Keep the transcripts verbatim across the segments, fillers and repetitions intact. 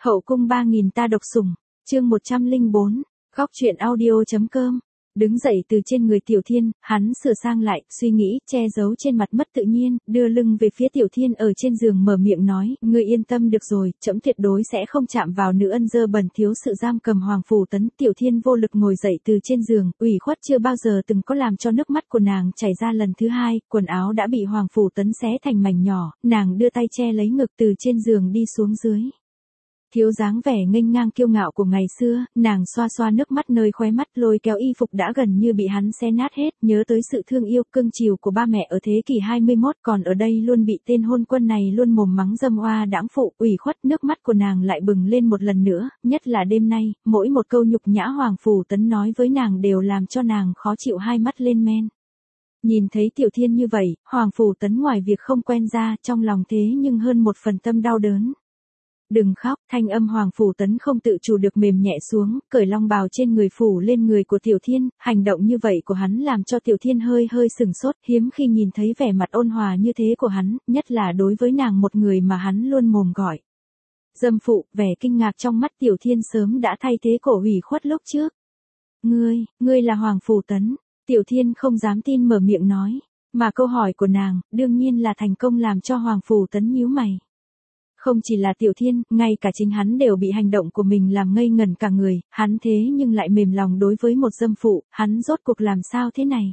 Hậu cung ba nghìn ta độc sủng, chương một trăm lẻ bốn, góc truyện audio.com. Đứng dậy từ trên người Tiểu Thiên, hắn sửa sang lại, suy nghĩ, che giấu trên mặt mất tự nhiên, đưa lưng về phía Tiểu Thiên ở trên giường mở miệng nói, ngươi yên tâm được rồi, trẫm tuyệt đối sẽ không chạm vào nữ ân dơ bẩn thiếu sự giam cầm Hoàng Phủ Tấn. Tiểu Thiên vô lực ngồi dậy từ trên giường, ủy khuất chưa bao giờ từng có làm cho nước mắt của nàng chảy ra lần thứ hai, quần áo đã bị Hoàng Phủ Tấn xé thành mảnh nhỏ, nàng đưa tay che lấy ngực từ trên giường đi xuống dưới. Thiếu dáng vẻ nghênh ngang kiêu ngạo của ngày xưa, nàng xoa xoa nước mắt nơi khóe mắt, lôi kéo y phục đã gần như bị hắn xé nát hết, nhớ tới sự thương yêu cưng chiều của ba mẹ ở thế kỷ hai mươi mốt, còn ở đây luôn bị tên hôn quân này luôn mồm mắng dâm oa đãng phụ, ủy khuất, nước mắt của nàng lại bừng lên một lần nữa, nhất là đêm nay, mỗi một câu nhục nhã Hoàng Phủ Tấn nói với nàng đều làm cho nàng khó chịu, hai mắt lên men. Nhìn thấy Tiểu Thiên như vậy, Hoàng Phủ Tấn ngoài việc không quen ra, trong lòng thế nhưng hơn một phần tâm đau đớn. Đừng khóc, thanh âm Hoàng Phủ Tấn không tự chủ được mềm nhẹ xuống, cởi long bào trên người phủ lên người của Tiểu Thiên, hành động như vậy của hắn làm cho Tiểu Thiên hơi hơi sừng sốt, hiếm khi nhìn thấy vẻ mặt ôn hòa như thế của hắn, nhất là đối với nàng một người mà hắn luôn mồm gọi dâm phụ, vẻ kinh ngạc trong mắt Tiểu Thiên sớm đã thay thế cổ ủy khuất lúc trước. Ngươi, ngươi là Hoàng Phủ Tấn, Tiểu Thiên không dám tin mở miệng nói, mà câu hỏi của nàng, đương nhiên là thành công làm cho Hoàng Phủ Tấn nhíu mày. Không chỉ là Tiểu Thiên, ngay cả chính hắn đều bị hành động của mình làm ngây ngẩn cả người, hắn thế nhưng lại mềm lòng đối với một dâm phụ, hắn rốt cuộc làm sao thế này?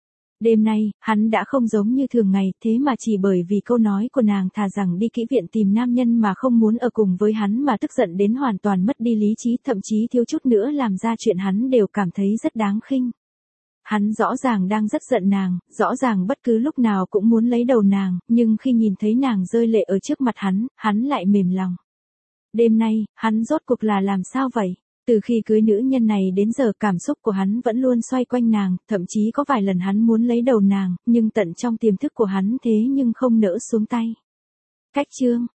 Đêm nay, hắn đã không giống như thường ngày, thế mà chỉ bởi vì câu nói của nàng thà rằng đi kỹ viện tìm nam nhân mà không muốn ở cùng với hắn mà tức giận đến hoàn toàn mất đi lý trí, thậm chí thiếu chút nữa làm ra chuyện hắn đều cảm thấy rất đáng khinh. Hắn rõ ràng đang rất giận nàng, rõ ràng bất cứ lúc nào cũng muốn lấy đầu nàng, nhưng khi nhìn thấy nàng rơi lệ ở trước mặt hắn, hắn lại mềm lòng. Đêm nay, hắn rốt cuộc là làm sao vậy? Từ khi cưới nữ nhân này đến giờ cảm xúc của hắn vẫn luôn xoay quanh nàng, thậm chí có vài lần hắn muốn lấy đầu nàng, nhưng tận trong tiềm thức của hắn thế nhưng không nỡ xuống tay. Cách chương,